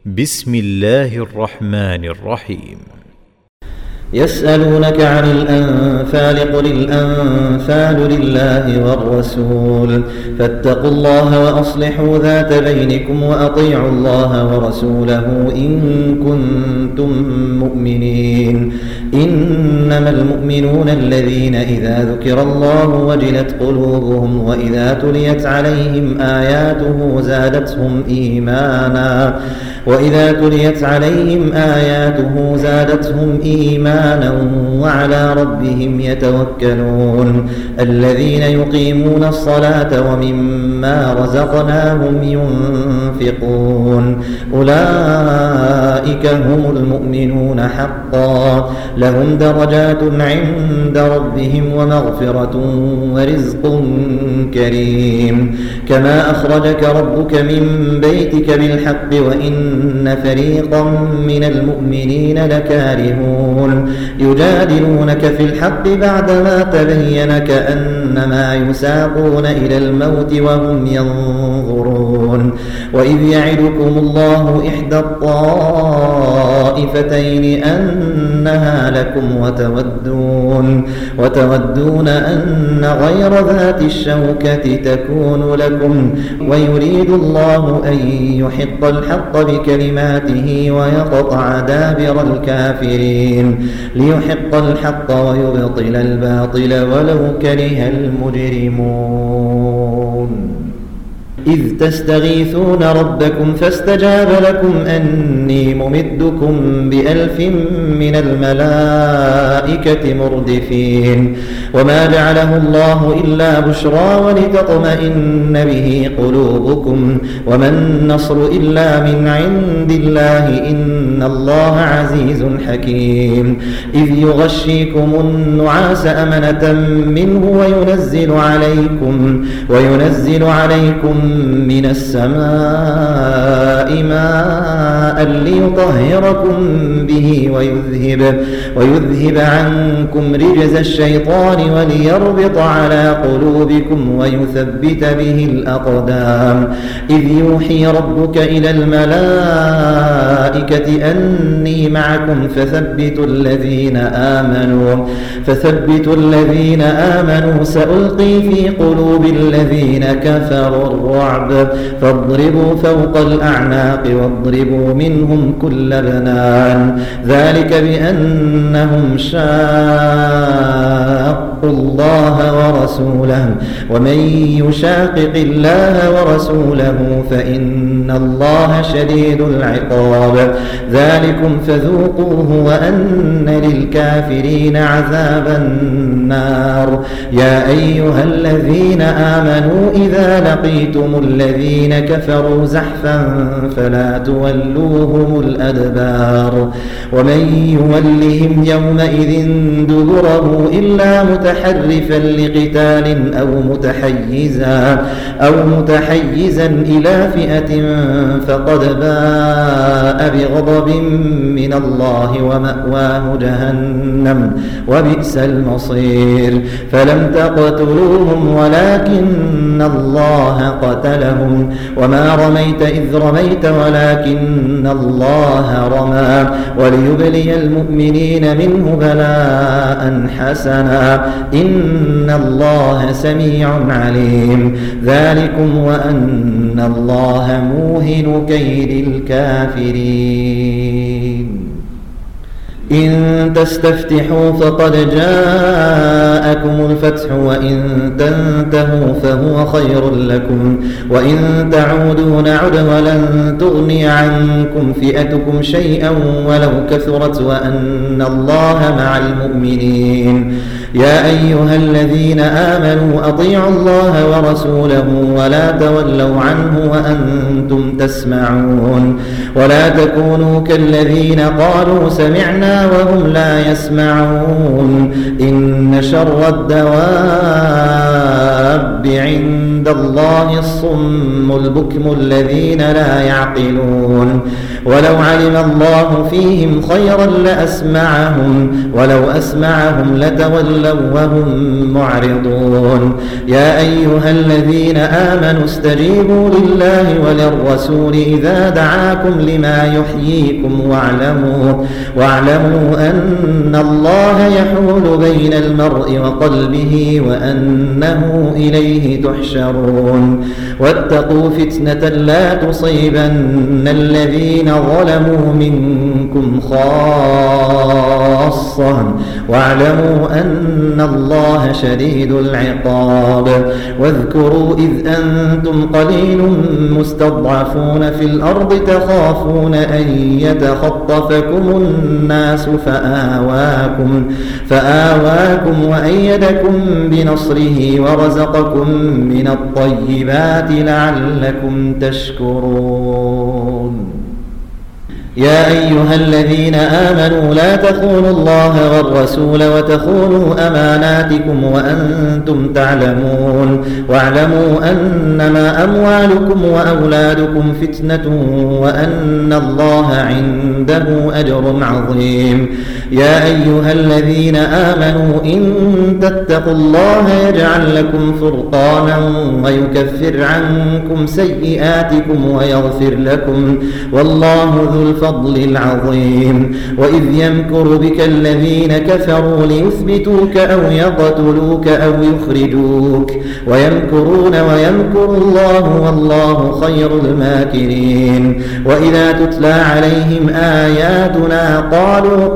بسم الله الرحمن الرحيم. يسألونك عن الأنفال قل الأنفال لله والرسول فاتقوا الله وأصلحوا ذات بينكم وأطيعوا الله ورسوله إن كنتم مؤمنين. إنما المؤمنون الذين إذا ذكر الله وجلت قلوبهم وإذا تليت عليهم آياته زادتهم إيمانا وعلى ربهم يتوكلون. الذين يقيمون الصلاة ومما رزقناهم ينفقون أولئك هم المؤمنون حقا لهم درجات عند ربهم ومغفرة ورزق كريم. كما أخرجك ربك من بيتك بالحق وإن فريقا من المؤمنين لكارهون يجادلونك في الحق بعدما تبين كأنما يساقون إلى الموت وهم ينظرون. وإذ يعدكم الله إحدى الطائفتين أنها لكم وتودون أن غير ذات الشوكة تكون لكم ويريد الله أن يحق الحق بكلماته ويقطع دابر الكافرين ليحق الحق ويبطل الباطل ولو كره المجرمون. إذ تستغيثون ربكم فاستجاب لكم أني ممدكم ب1000 من الملائكة مردفين. وما جعله الله إلا بشرى ولتطمئن به قلوبكم وما النصر إلا من عند الله إن الله عزيز حكيم. إذ يغشيكم النعاس أمنة منه وينزل عليكم من السماء ماء ليطهركم به ويذهب عنكم رجز الشيطان وليربط على قلوبكم ويثبت به الأقدام. إذ يوحي ربك إلى الملائكة أني معكم فثبتوا الذين آمنوا سألقي في قلوب الذين كفروا الرعب فاضربوا فوق الأعناق واضربوا منهم كل بنان. ذلك بأنهم شاقوا الله ورسوله ومن يشاقق الله ورسوله فإن الله شديد العقاب. ذلكم فذوقوه وأن للكافرين عذاب النار. يا أيها الذين آمنوا إذا لقيتم الذين كفروا زحفا فلا تولوهم الأدبار. ومن يولهم يومئذ دبره إلا متحرفا لقتال أو متحيزا إلى فئة فقد باء بغضب من الله ومأواه جهنم وبئس المصير. فلم تقتلوهم ولكن الله قتلهم وما رميت إذ رميت ولكن الله رمى وليبلي المؤمنين منه بلاء حسنا إن الله سميع عليم. ذلكم وأن الله موهن كيد الكافرين. إن تستفتحوا فقد جاءكم الفتح وإن تنتهوا فهو خير لكم وإن تعودوا نعد ولن تغني عنكم فئتكم شيئا ولو كثرت وأن الله مع المؤمنين. يا أيها الذين آمنوا أطيعوا الله ورسوله ولا تولوا عنه وأنتم تسمعون. ولا تكونوا كالذين قالوا سمعنا وهم لا يسمعون. إن شر الدواب الدواب عند الله الصم البكم الذين لا يعقلون ولو علم الله فيهم خيرا لأسمعهم ولو أسمعهم لتولوا وهم معرضون يا أيها الذين آمنوا استجيبوا لله وللرسول إذا دعاكم لما يحييكم واعلموا أن الله يحول بين المرء وقلبه وأنه إليه تحشرون واتقوا فتنة لا تصيبن الذين ظلموا منكم خاصة واعلموا أن الله شديد العقاب واذكروا إذ أنتم قليل مستضعفون في الأرض تخافون أن يتخطفكم الناس فآواكم وأيدكم بنصره ورزقكم من الطيبات لعلكم تشكرون يا أيها الذين آمنوا لا تخونوا الله والرسول وتخونوا أماناتكم وأنتم تعلمون واعلموا أنما أموالكم وأولادكم فتنة وأن الله عنده أجر عظيم يا أيها الذين آمنوا إن تتقوا الله يجعل لكم فرقانا ويكفر عنكم سيئاتكم ويغفر لكم والله ذو الفضل العظيم وإذ يمكر بك الذين كفروا ليثبتوك أو يقتلوك أو يخرجوك ويمكرون ويمكر الله والله خير الماكرين وإذا تتلى عليهم آياتنا قالوا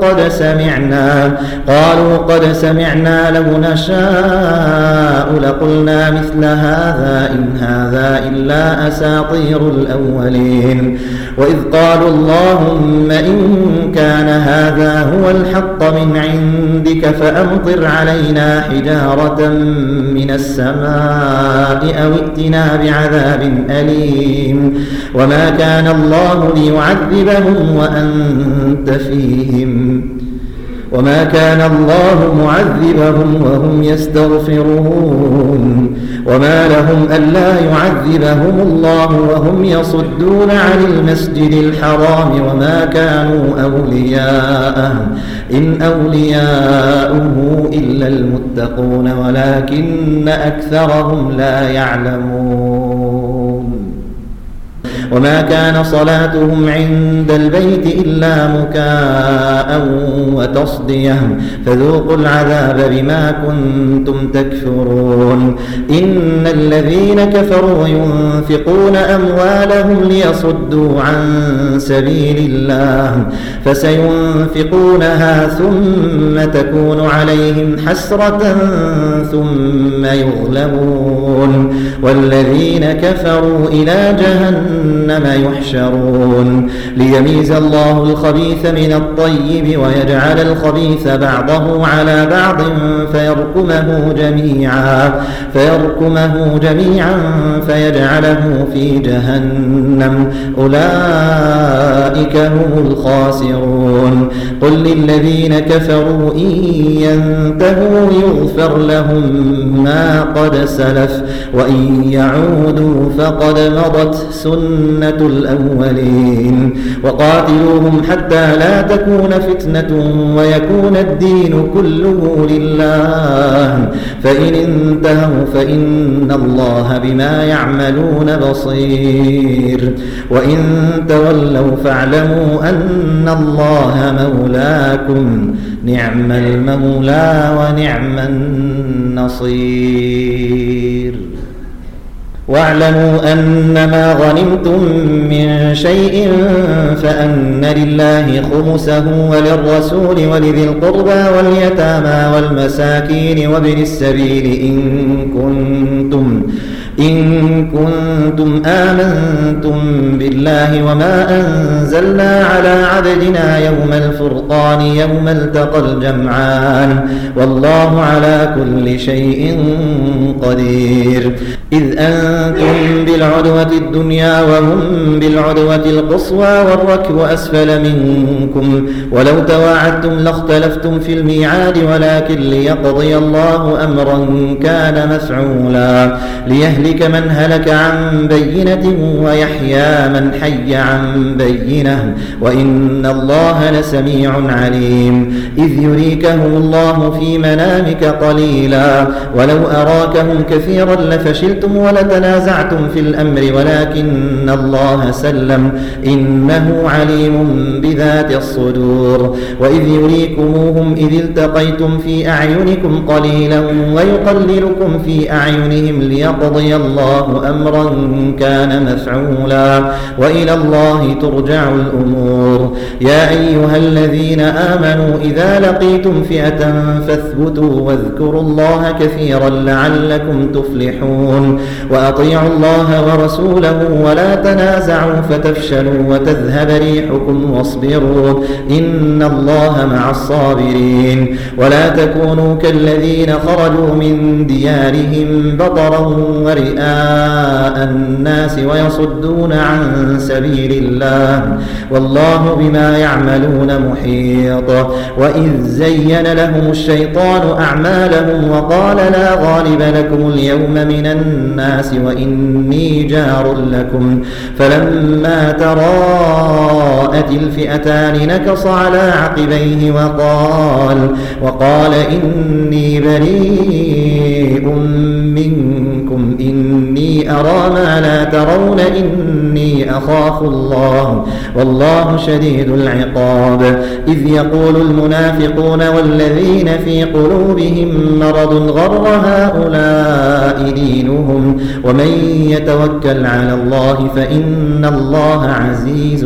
قد سمعنا لو نشاء لقلنا مثل هذا إن هذا إلا أساطير الأولين وإذ قالوا اللهم إن كان هذا هو الحق من عندك فأمطر علينا حجارة من السماء أو ائتنا بعذاب أليم وما كان الله ليعذبهم وأنت فيهم وما كان الله معذبهم وهم يستغفرون وما لهم ألا يعذبهم الله وهم يصدون عن المسجد الحرام وما كانوا أولياءه إن أولياؤه إلا المتقون ولكن أكثرهم لا يعلمون وما كان صلاتهم عند البيت إلا مكاء وتصدية فذوقوا العذاب بما كنتم تكفرون إن الذين كفروا ينفقون أموالهم ليصدوا عن سبيل الله فسينفقونها ثم تكون عليهم حسرة ثم يغلبون والذين كفروا إلى جهنم يحشرون ليميز الله الخبيث من الطيب ويجعل الخبيث بعضه على بعض فيركمه جميعا فيجعله في جهنم أولئك هم الخاسرون قل للذين كفروا إن ينتهوا يغفر لهم ما قد سلف وإن يعودوا فقد مضت سنة الأولين وقاتلوهم حتى لا تكون فتنة ويكون الدين كله لله فإن انتهوا فإن الله بما يعملون بصير وإن تولوا فاعلموا أن الله مولاكم نعم المولى ونعم النصير واعلموا أنما غنمتم من شيء فأن لله خمسه وللرسول ولذي القربى واليتامى والمساكين وابن السبيل إن إن كنتم آمنتم بالله وما أنزلنا على عبدنا يوم الفرقان يوم التقى الجمعان والله على كل شيء قدير. إذ أنتم بالعدوة الدنيا وهم بالعدوة القصوى والركب أسفل منكم ولو تواعدتم لاختلفتم في الميعاد ولكن ليقضي الله أمرا كان مفعولا ليهلك من هلك عن بينة ويحيى من حي عن بينة وإن الله لسميع عليم. إذ يريكهم الله في منامك قليلا ولو أراكهم كثيرا لفشلتم ولتنازعتم في الأمر ولكن الله سلم إنه عليم بذات الصدور. وإذ يريكموهم إذ التقيتم في أعينكم قليلا ويقللكم في أعينهم ليقضي الله أمرا كان مفعولا وإلى الله ترجع الأمور. يا أيها الذين آمنوا إذا لقيتم فئة فاثبتوا واذكروا الله كثيرا لعلكم تفلحون. وأطيعوا الله ورسوله ولا تنازعوا فتفشلوا وتذهب ريحكم واصبروا إن الله مع الصابرين. ولا تكونوا كالذين خرجوا من ديارهم بطرا ورئاء الناس ويصدون عن سبيل الله والله بما يعملون محيط. وإذ زين لهم الشيطان أعمالهم وقال لا غالب لكم اليوم من الناس وإني جار لكم فلما تراءت الفئتان نكص على عقبيه وقال إني بريء منكم إني أرى ما لا ترون إني أخاف الله والله شديد العقاب. إذ يقول المنافقون والذين في قلوبهم مرض غر هؤلاء دينهم ومن يتوكل على الله فإن الله عزيز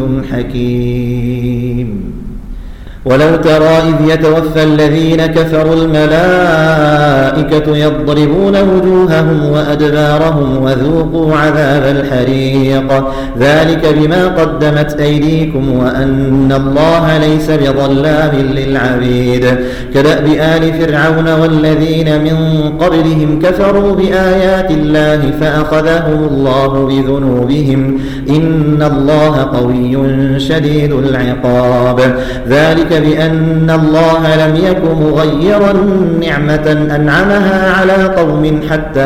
حكيم. ولو ترى إذ يتوفى الذين كفروا الملائكة يضربون وجوههم وأدبارهم وذوقوا عذاب الحريق ذلك بما قدمت أيديكم وأن الله ليس بظلام للعبيد. كدأب آل فرعون والذين من قبلهم كفروا بآيات الله فأخذهم الله بذنوبهم إن الله قوي شديد العقاب. ذلك بأن الله لم يك مغيرا نعمة أنعمها على قوم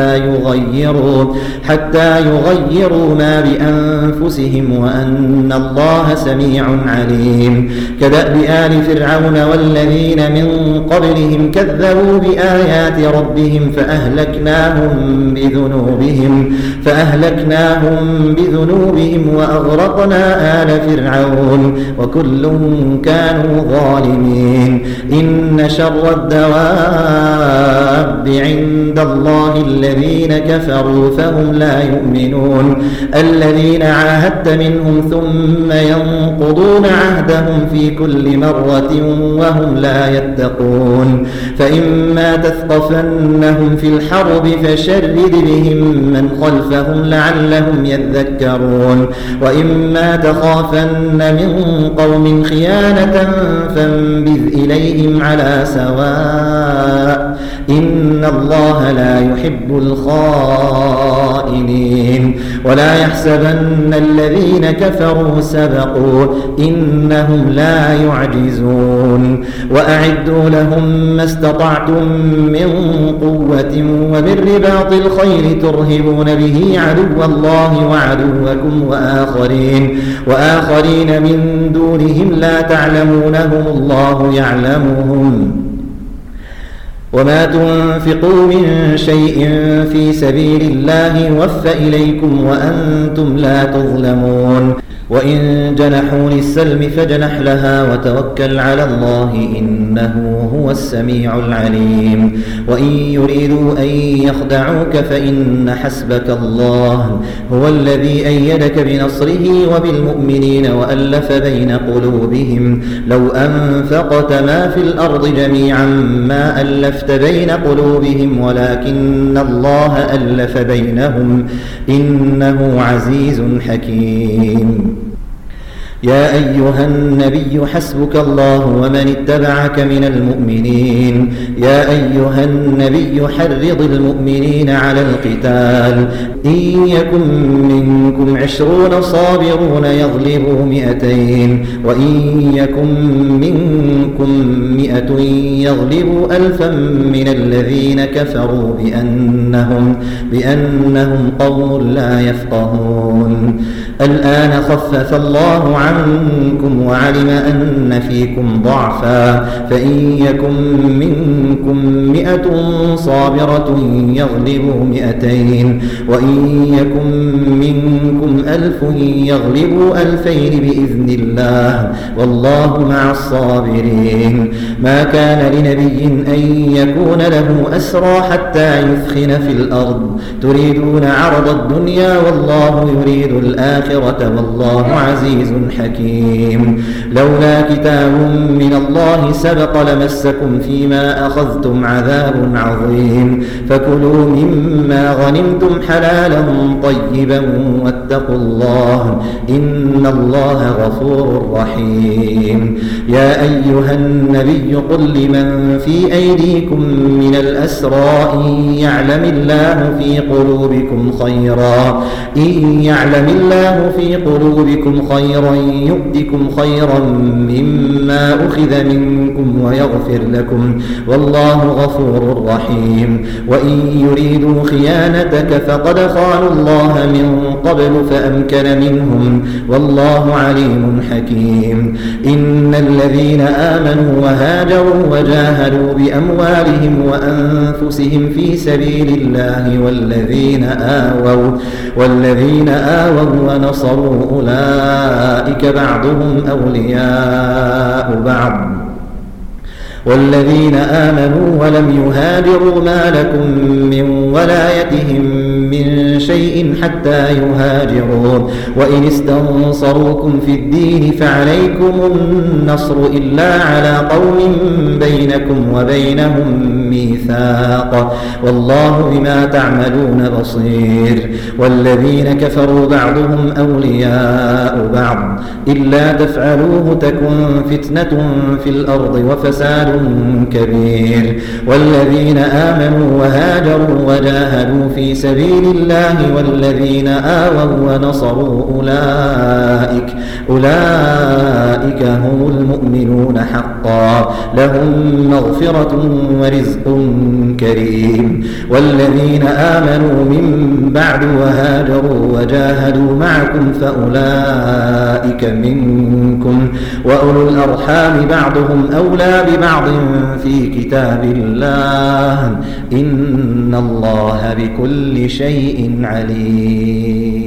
حتى يغيروا ما بأنفسهم وأن الله سميع عليم. كدأب آل فرعون والذين من قبلهم كذبوا بآيات ربهم فأهلكناهم بذنوبهم وأغرقنا آل فرعون وكل كانوا ظالمين. إن شر الدواب عند الله الذين كفروا فهم لا يؤمنون الذين عاهدت منهم ثم ينقضون عهدهم في كل مرة وهم لا يتقون. فإما تثقفنهم في الحرب فشرد بهم من خلفهم لعلهم يذكرون. وإما تخافن من قوم خيانة فانبذ إليهم على سواء إن الله لا يحب الخائنين. ولا يحسبن الذين كفروا سبقوا إنهم لا يعجزون. وأعدوا لهم ما استطعتم من قوة ومن رباط الخيل ترهبون به عدو الله وعدوكم وآخرين من دونهم لا تعلمونهم الله يعلمهم. وما تنفقوا من شيء في سبيل الله يوفى إليكم وأنتم لا تظلمون. وإن جنحوا للسلم فاجنح لها وتوكل على الله إنه هو السميع العليم وإن يريدوا أن يخدعوك فإن حسبك الله هو الذي أيدك بنصره وبالمؤمنين وألف بين قلوبهم لو أنفقت ما في الأرض جميعا ما ألفت بين قلوبهم ولكن الله ألف بينهم إنه عزيز حكيم يا أيها النبي حسبك الله ومن اتبعك من المؤمنين يا أيها النبي حرض المؤمنين على القتال إن يكن منكم 20 صابرون يغلبوا 200 وإن يكن منكم 100 يغلبوا 1000 من الذين كفروا بأنهم قوم لا يفقهون الآن خفف الله عنكم وعلم أن فيكم ضعفا فإن يكن منكم 100 صابرة يغلبوا 200 وإن يكن منكم 1000 يغلبوا 2000 بإذن الله والله مع الصابرين ما كان لنبي أن يكون له أسرى حتى يثخن في الأرض تريدون عرض الدنيا والله يريد الآخرة والله عزيز حكيم لولا كتاب من الله سبق لمسكم فيما أخذتم عذاب عظيم فكلوا مما غنمتم حلالا طيبا واتقوا الله إن الله غفور رحيم يا أيها النبي قل لمن في أيديكم من الأسرى إن يعلم الله في قلوبكم خيرا يؤتكم خيرا مما أخذ منكم ويغفر لكم والله غفور رحيم وإن يريدوا خيانتك فقد خانوا الله من قبل فأمكن منهم والله عليم حكيم إن الذين آمنوا وهاجروا وجاهدوا بأموالهم وأنفسهم في سبيل الله والذين آووا ونصروا أولئك بعضهم أولياء بعض والذين آمنوا ولم يهاجروا ما لكم من ولايتهم من شيء حتى يهاجروا وإن استنصروكم في الدين فعليكم النصر إلا على قوم بينكم وبينهم ميثاق والله بما تعملون بصير والذين كفروا بعضهم أولياء بعض إلا تفعلوه تكن فتنة في الأرض وفساد كبير والذين آمنوا وهاجروا وجاهدوا في سبيل الله والذين آووا ونصروا أولئك هم المؤمنون حقا لهم مغفرة ورزق كريم والذين آمنوا من بعد وهاجروا وجاهدوا معكم فأولئك منكم وأولو الأرحام بعضهم أولى ببعض في كتاب الله إن الله بكل شيء عليم